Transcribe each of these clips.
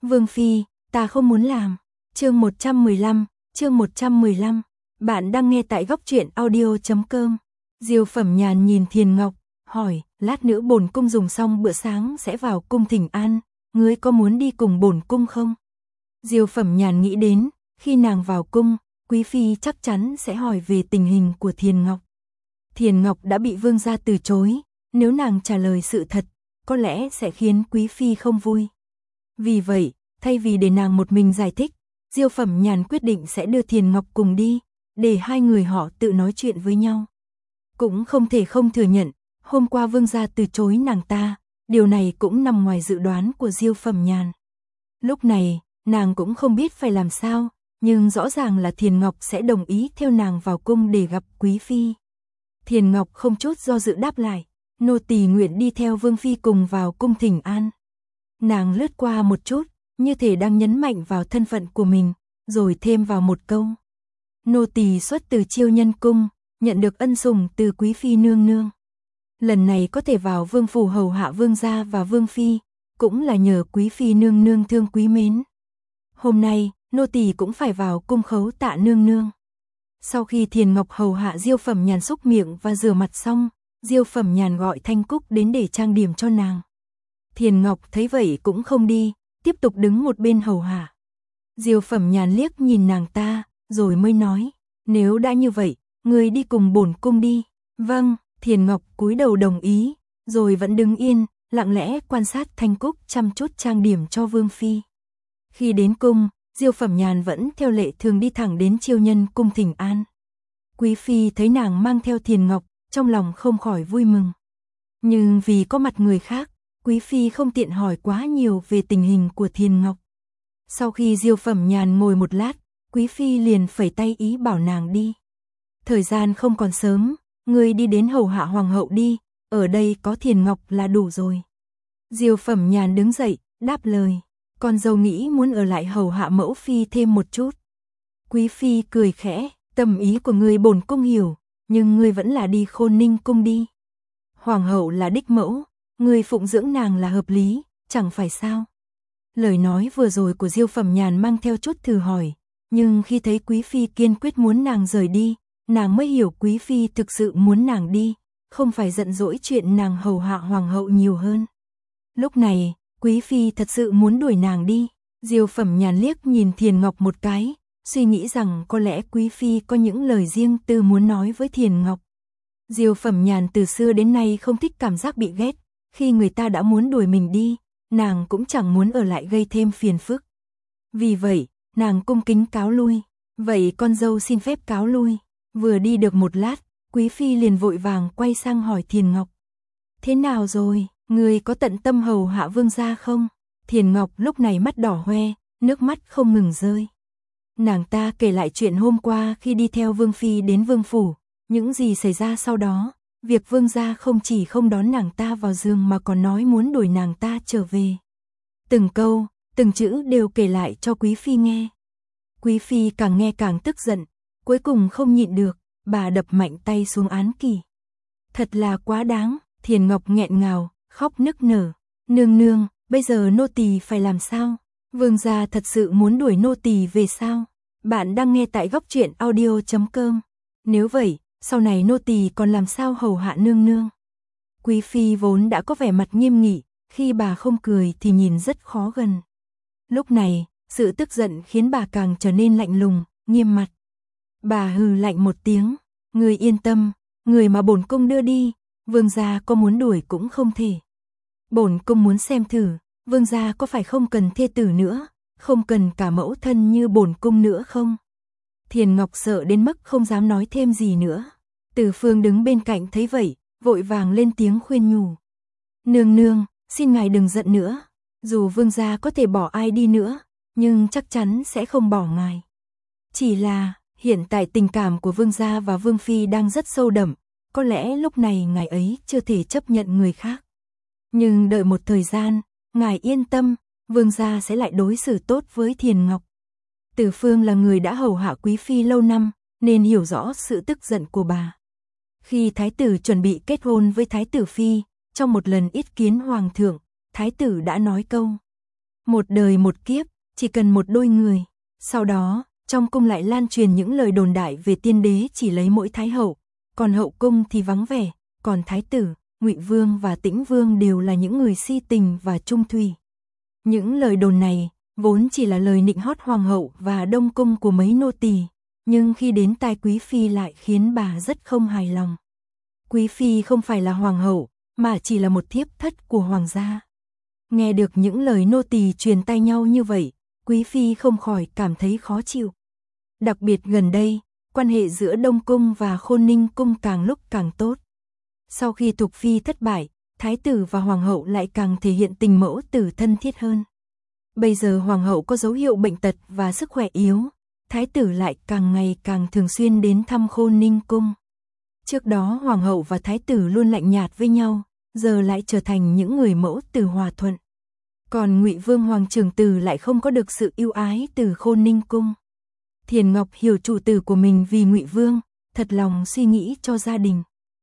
Vương phi, ta không muốn làm. Chương 115. Bạn đang nghe tại góc truyện audio.com. Diêu Phẩm Nhàn nhìn Thiền Ngọc, hỏi, lát nữa bổn cung dùng xong bữa sáng sẽ vào cung thỉnh an, ngươi có muốn đi cùng bổn cung không? Diêu Phẩm Nhàn nghĩ đến, khi nàng vào cung, quý phi chắc chắn sẽ hỏi về tình hình của Thiền Ngọc. Thiền Ngọc đã bị vương gia từ chối, nếu nàng trả lời sự thật, có lẽ sẽ khiến quý phi không vui. Vì vậy, thay vì để nàng một mình giải thích, Diêu Phẩm Nhàn quyết định sẽ đưa Thiền Ngọc cùng đi, để hai người họ tự nói chuyện với nhau. Cũng không thể không thừa nhận, hôm qua vương gia từ chối nàng ta, điều này cũng nằm ngoài dự đoán của Diêu Phẩm Nhàn. Lúc này, nàng cũng không biết phải làm sao, nhưng rõ ràng là Thiền Ngọc sẽ đồng ý theo nàng vào cung để gặp quý phi. Thiền Ngọc không chút do dự đáp lại, nô tỳ nguyện đi theo vương phi cùng vào cung thỉnh an. Nàng lướt qua một chút, như thể đang nhấn mạnh vào thân phận của mình, rồi thêm vào một câu. Nô tỳ xuất từ Chiêu Nhân cung, nhận được ân sủng từ quý phi nương nương. Lần này có thể vào vương phủ hầu hạ vương gia và vương phi, cũng là nhờ quý phi nương nương thương quý mến. Hôm nay, nô tỳ cũng phải vào cung khấu tạ nương nương. Sau khi Thiền Ngọc hầu hạ Diêu Phẩm Nhàn xúc miệng và rửa mặt xong, Diêu Phẩm Nhàn gọi Thanh Cúc đến để trang điểm cho nàng. Thiền Ngọc thấy vậy cũng không đi, tiếp tục đứng một bên hầu hạ. Diêu Phẩm Nhàn liếc nhìn nàng ta, rồi mới nói, nếu đã như vậy, người đi cùng bổn cung đi. Vâng, Thiền Ngọc cúi đầu đồng ý, rồi vẫn đứng yên, lặng lẽ quan sát Thanh Cúc chăm chút trang điểm cho vương phi. Khi đến cung, Diêu Phẩm Nhàn vẫn theo lệ thường đi thẳng đến Chiêu Nhân cung thỉnh an. Quý phi thấy nàng mang theo Thiền Ngọc, trong lòng không khỏi vui mừng. Nhưng vì có mặt người khác, quý phi không tiện hỏi quá nhiều về tình hình của Thiền Ngọc. Sau khi Diêu Phẩm Nhàn ngồi một lát, quý phi liền phẩy tay ý bảo nàng đi. Thời gian không còn sớm, ngươi đi đến hầu hạ hoàng hậu đi, ở đây có Thiền Ngọc là đủ rồi. Diêu Phẩm Nhàn đứng dậy, đáp lời, con dâu nghĩ muốn ở lại hầu hạ mẫu phi thêm một chút. Quý phi cười khẽ, tâm ý của ngươi bổn cung hiểu, nhưng ngươi vẫn là đi Khôn Ninh cung đi. Hoàng hậu là đích mẫu, ngươi phụng dưỡng nàng là hợp lý, chẳng phải sao? Lời nói vừa rồi của Diêu Phẩm Nhàn mang theo chút thử hỏi, nhưng khi thấy quý phi kiên quyết muốn nàng rời đi, nàng mới hiểu quý phi thực sự muốn nàng đi, không phải giận dỗi chuyện nàng hầu hạ hoàng hậu nhiều hơn. Lúc này, quý phi thật sự muốn đuổi nàng đi. Diêu Phẩm Nhàn liếc nhìn Thiền Ngọc một cái, suy nghĩ rằng có lẽ quý phi có những lời riêng tư muốn nói với Thiền Ngọc. Diêu Phẩm Nhàn từ xưa đến nay không thích cảm giác bị ghét, khi người ta đã muốn đuổi mình đi, nàng cũng chẳng muốn ở lại gây thêm phiền phức. Vì vậy, nàng cung kính cáo lui. Vậy con dâu xin phép cáo lui. Vừa đi được một lát, quý phi liền vội vàng quay sang hỏi Thiền Ngọc. Thế nào rồi, người có tận tâm hầu hạ vương gia không? Thiền Ngọc lúc này mắt đỏ hoe, nước mắt không ngừng rơi. Nàng ta kể lại chuyện hôm qua khi đi theo vương phi đến vương phủ, những gì xảy ra sau đó, việc vương gia không chỉ không đón nàng ta vào giường mà còn nói muốn đuổi nàng ta trở về. Từng câu, từng chữ đều kể lại cho quý phi nghe. Quý phi càng nghe càng tức giận, cuối cùng không nhịn được, bà đập mạnh tay xuống án kỷ. Thật là quá đáng, Thiền Ngọc nghẹn ngào, khóc nức nở. Nương nương, bây giờ nô tỳ phải làm sao? Vương gia thật sự muốn đuổi nô tỳ về sao? Bạn đang nghe tại góc truyện audio.com. Nếu vậy, sau này nô tỳ còn làm sao hầu hạ nương nương? Quý phi vốn đã có vẻ mặt nghiêm nghị, khi bà không cười thì nhìn rất khó gần. Lúc này, sự tức giận khiến bà càng trở nên lạnh lùng, nghiêm mặt. Bà hừ lạnh một tiếng, người yên tâm, người mà bổn cung đưa đi, vương gia có muốn đuổi cũng không thể. Bổn cung muốn xem thử, vương gia có phải không cần thê tử nữa, không cần cả mẫu thân như bổn cung nữa không? Thiền Ngọc sợ đến mức không dám nói thêm gì nữa. Từ Phương đứng bên cạnh thấy vậy, vội vàng lên tiếng khuyên nhủ. Nương nương, xin ngài đừng giận nữa, dù vương gia có thể bỏ ai đi nữa, nhưng chắc chắn sẽ không bỏ ngài. Chỉ là, hiện tại tình cảm của vương gia và vương phi đang rất sâu đậm, có lẽ lúc này ngài ấy chưa thể chấp nhận người khác. Nhưng đợi một thời gian, ngài yên tâm, vương gia sẽ lại đối xử tốt với Thiền Ngọc. Từ Phương là người đã hầu hạ quý phi lâu năm, nên hiểu rõ sự tức giận của bà. Khi thái tử chuẩn bị kết hôn với thái tử phi, trong một lần yết kiến hoàng thượng, thái tử đã nói câu. Một đời một kiếp, chỉ cần một đôi người. Sau đó, trong cung lại lan truyền những lời đồn đại về tiên đế chỉ lấy mỗi thái hậu, còn hậu cung thì vắng vẻ, còn thái tử, Ngụy Vương và Tĩnh Vương đều là những người si tình và trung thủy. Những lời đồn này vốn chỉ là lời nịnh hót hoàng hậu và đông cung của mấy nô tỳ, nhưng khi đến tai quý phi lại khiến bà rất không hài lòng. Quý phi không phải là hoàng hậu, mà chỉ là một thiếp thất của hoàng gia. Nghe được những lời nô tỳ truyền tai nhau như vậy, quý phi không khỏi cảm thấy khó chịu. Đặc biệt gần đây, quan hệ giữa Đông cung và Khôn Ninh cung càng lúc càng tốt. Sau khi Thục phi thất bại, thái tử và hoàng hậu lại càng thể hiện tình mẫu tử thân thiết hơn. Bây giờ hoàng hậu có dấu hiệu bệnh tật và sức khỏe yếu, thái tử lại càng ngày càng thường xuyên đến thăm Khôn Ninh cung. Trước đó hoàng hậu và thái tử luôn lạnh nhạt với nhau, giờ lại trở thành những người mẫu tử hòa thuận. Còn Ngụy Vương hoàng trưởng tử lại không có được sự ưu ái từ Khôn Ninh cung. Thiền Ngọc hiểu chủ tử của mình vì Ngụy Vương, thật lòng suy nghĩ cho gia đình.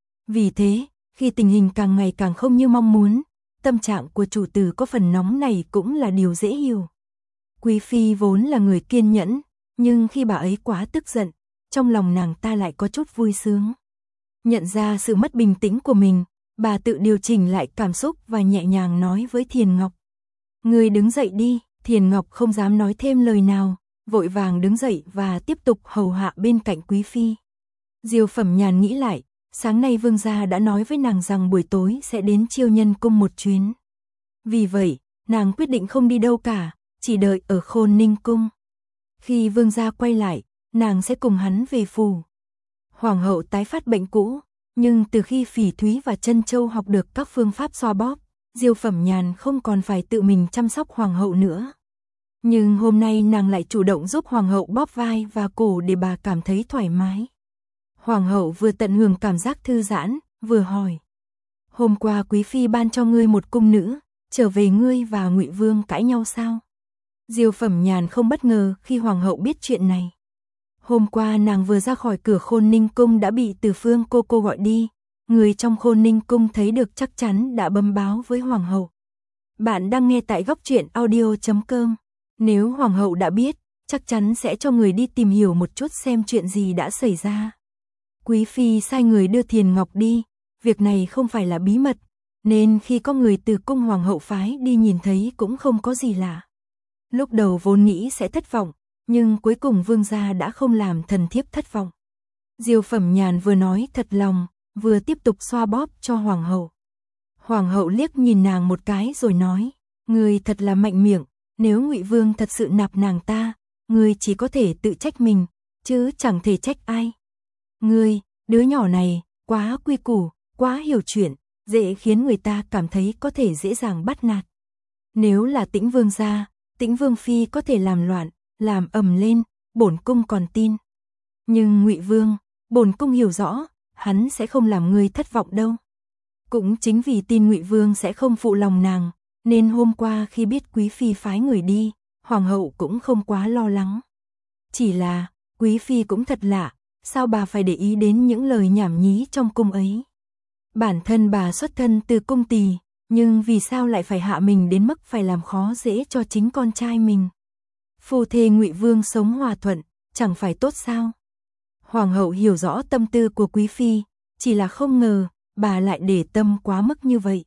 Vì thế, khi tình hình càng ngày càng không như mong muốn, tâm trạng của chủ tử có phần nóng này cũng là điều dễ hiểu. Quý phi vốn là người kiên nhẫn, nhưng khi bà ấy quá tức giận, trong lòng nàng ta lại có chút vui sướng. Nhận ra sự mất bình tĩnh của mình, bà tự điều chỉnh lại cảm xúc và nhẹ nhàng nói với Thiền Ngọc. Người đứng dậy đi. Thiền Ngọc không dám nói thêm lời nào, vội vàng đứng dậy và tiếp tục hầu hạ bên cạnh quý phi. Diêu Phẩm Nhàn nghĩ lại, sáng nay vương gia đã nói với nàng rằng buổi tối sẽ đến Chiêu Nhân cung một chuyến. Vì vậy, nàng quyết định không đi đâu cả, chỉ đợi ở Khôn Ninh cung. Khi vương gia quay lại, nàng sẽ cùng hắn về phủ. Hoàng hậu tái phát bệnh cũ, nhưng từ khi Phỉ Thúy và Trân Châu học được các phương pháp xoa bóp, Diêu Phẩm Nhàn không còn phải tự mình chăm sóc hoàng hậu nữa. Nhưng hôm nay nàng lại chủ động giúp hoàng hậu bóp vai và cổ để bà cảm thấy thoải mái. Hoàng hậu vừa tận hưởng cảm giác thư giãn, vừa hỏi. Hôm qua quý phi ban cho ngươi một cung nữ, trở về ngươi và Ngụy Vương cãi nhau sao? Diêu Phẩm Nhàn không bất ngờ khi hoàng hậu biết chuyện này. Hôm qua nàng vừa ra khỏi cửa Khôn Ninh cung đã bị Từ Phương cô gọi đi. Người trong Khôn Ninh cung thấy được chắc chắn đã bấm báo với hoàng hậu. Bạn đang nghe tại góc truyện audio.com. Nếu hoàng hậu đã biết, chắc chắn sẽ cho người đi tìm hiểu một chút xem chuyện gì đã xảy ra. Quý phi sai người đưa Thiền Ngọc đi, việc này không phải là bí mật, nên khi có người từ cung hoàng hậu phái đi nhìn thấy cũng không có gì lạ. Lúc đầu vốn nghĩ sẽ thất vọng, nhưng cuối cùng vương gia đã không làm thần thiếp thất vọng. Diêu Phẩm Nhàn vừa nói thật lòng, vừa tiếp tục xoa bóp cho hoàng hậu. Hoàng hậu liếc nhìn nàng một cái rồi nói, ngươi thật là mạnh miệng, nếu Ngụy Vương thật sự nạp nàng ta, ngươi chỉ có thể tự trách mình, chứ chẳng thể trách ai. Ngươi, đứa nhỏ này, quá quy củ, quá hiểu chuyện, dễ khiến người ta cảm thấy có thể dễ dàng bắt nạt. Nếu là Tĩnh Vương gia, Tĩnh Vương phi có thể làm loạn, làm ầm lên, bổn cung còn tin. Nhưng Ngụy Vương, bổn cung hiểu rõ, hắn sẽ không làm ngươi thất vọng đâu. Cũng chính vì tin Ngụy Vương sẽ không phụ lòng nàng, nên hôm qua khi biết quý phi phái người đi, hoàng hậu cũng không quá lo lắng. Chỉ là, quý phi cũng thật lạ, sao bà phải để ý đến những lời nhảm nhí trong cung ấy? Bản thân bà xuất thân từ cung tỳ, nhưng vì sao lại phải hạ mình đến mức phải làm khó dễ cho chính con trai mình? Phu thê Ngụy Vương sống hòa thuận, chẳng phải tốt sao? Hoàng hậu hiểu rõ tâm tư của quý phi, chỉ là không ngờ bà lại để tâm quá mức như vậy.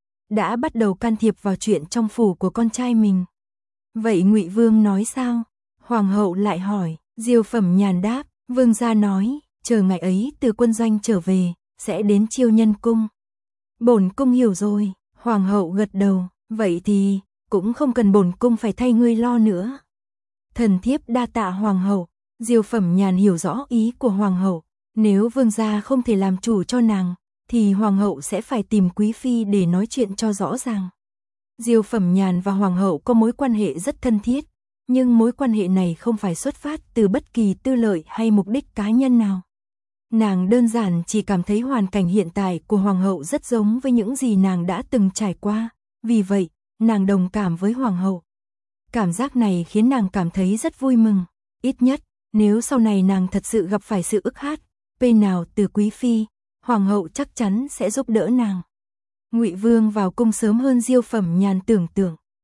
Đã bắt đầu can thiệp vào chuyện trong phủ của con trai mình. Vậy Ngụy Vương nói sao? Hoàng hậu lại hỏi. Diêu Phẩm Nhàn đáp, vương gia nói, chờ ngày ấy từ quân doanh trở về, sẽ đến Chiêu Nhân cung. Bổn cung hiểu rồi. Hoàng hậu gật đầu, vậy thì cũng không cần bổn cung phải thay ngươi lo nữa. Thần thiếp đa tạ hoàng hậu. Diêu Phẩm Nhàn hiểu rõ ý của hoàng hậu, nếu vương gia không thể làm chủ cho nàng, thì hoàng hậu sẽ phải tìm quý phi để nói chuyện cho rõ ràng. Diêu Phẩm Nhàn và hoàng hậu có mối quan hệ rất thân thiết, nhưng mối quan hệ này không phải xuất phát từ bất kỳ tư lợi hay mục đích cá nhân nào. Nàng đơn giản chỉ cảm thấy hoàn cảnh hiện tại của hoàng hậu rất giống với những gì nàng đã từng trải qua, vì vậy, nàng đồng cảm với hoàng hậu. Cảm giác này khiến nàng cảm thấy rất vui mừng, ít nhất, nếu sau này nàng thật sự gặp phải sự ức hát, nào từ quý phi, hoàng hậu chắc chắn sẽ giúp đỡ nàng. Ngụy Vương vào cung sớm hơn Diêu Phẩm Nhàn tưởng tượng.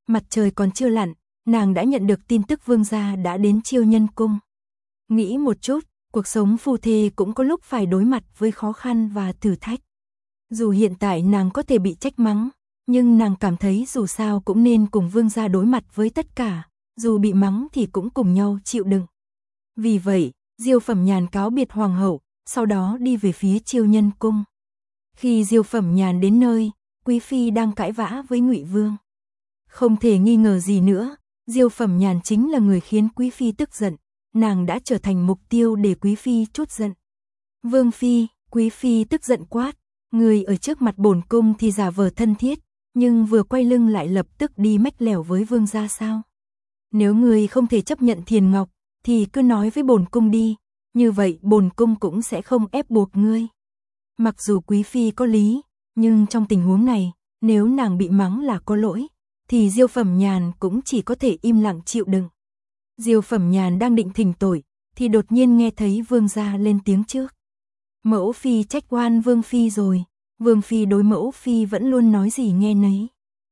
Mặt trời còn chưa lặn, nàng đã nhận được tin tức vương gia đã đến Chiêu Nhân Cung. Nghĩ một chút, cuộc sống phu thê cũng có lúc phải đối mặt với khó khăn và thử thách. Dù hiện tại nàng có thể bị trách mắng, nhưng nàng cảm thấy dù sao cũng nên cùng vương gia đối mặt với tất cả, dù bị mắng thì cũng cùng nhau chịu đựng. Vì vậy, Diêu Phẩm Nhàn cáo biệt hoàng hậu, sau đó đi về phía Chiêu Nhân Cung. Khi Diêu Phẩm Nhàn đến nơi, quý phi đang cãi vã với Ngụy Vương. Không thể nghi ngờ gì nữa, Diêu Phẩm Nhàn chính là người khiến quý phi tức giận, nàng đã trở thành mục tiêu để quý phi trút giận. Vương phi, quý phi tức giận quát, người ở trước mặt bổn cung thì giả vờ thân thiết, nhưng vừa quay lưng lại lập tức đi mách lẻo với vương gia sao? Nếu người không thể chấp nhận Thiền Ngọc, thì cứ nói với bổn cung đi, như vậy bổn cung cũng sẽ không ép buộc ngươi. Mặc dù quý phi có lý, nhưng trong tình huống này, nếu nàng bị mắng là có lỗi, thì Diêu Phẩm Nhàn cũng chỉ có thể im lặng chịu đựng. Diêu Phẩm Nhàn đang định thỉnh tội, thì đột nhiên nghe thấy vương gia lên tiếng trước. Mẫu phi trách oan vương phi rồi, vương phi đối mẫu phi vẫn luôn nói gì nghe nấy.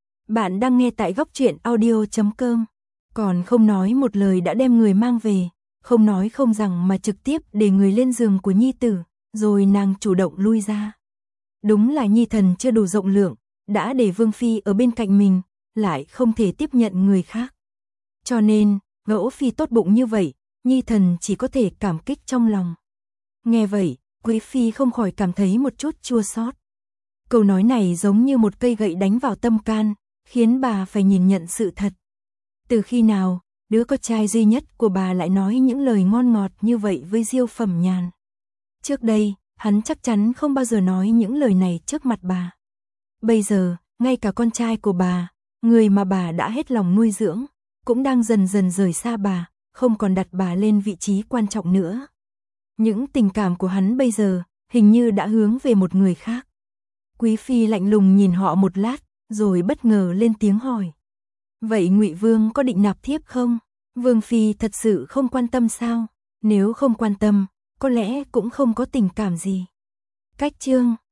Bạn đang nghe tại Góc Truyện Audio.com, còn không nói một lời đã đem người mang về, không nói không rằng mà trực tiếp để người lên giường của nhi tử, rồi nàng chủ động lui ra. Đúng là nhi thần chưa đủ rộng lượng, đã để vương phi ở bên cạnh mình, lại không thể tiếp nhận người khác. Cho nên, mẫu phi tốt bụng như vậy, nhi thần chỉ có thể cảm kích trong lòng. Nghe vậy, quý phi không khỏi cảm thấy một chút chua xót. Câu nói này giống như một cây gậy đánh vào tâm can, khiến bà phải nhìn nhận sự thật. Từ khi nào, đứa con trai duy nhất của bà lại nói những lời ngon ngọt như vậy với Diêu Phẩm Nhàn? Trước đây, hắn chắc chắn không bao giờ nói những lời này trước mặt bà. Bây giờ, ngay cả con trai của bà, người mà bà đã hết lòng nuôi dưỡng, cũng đang dần dần rời xa bà, không còn đặt bà lên vị trí quan trọng nữa. Những tình cảm của hắn bây giờ, hình như đã hướng về một người khác. Quý phi lạnh lùng nhìn họ một lát, rồi bất ngờ lên tiếng hỏi. Vậy Ngụy Vương có định nạp thiếp không? Vương phi thật sự không quan tâm sao? Nếu không quan tâm, có lẽ cũng không có tình cảm gì. Cách chương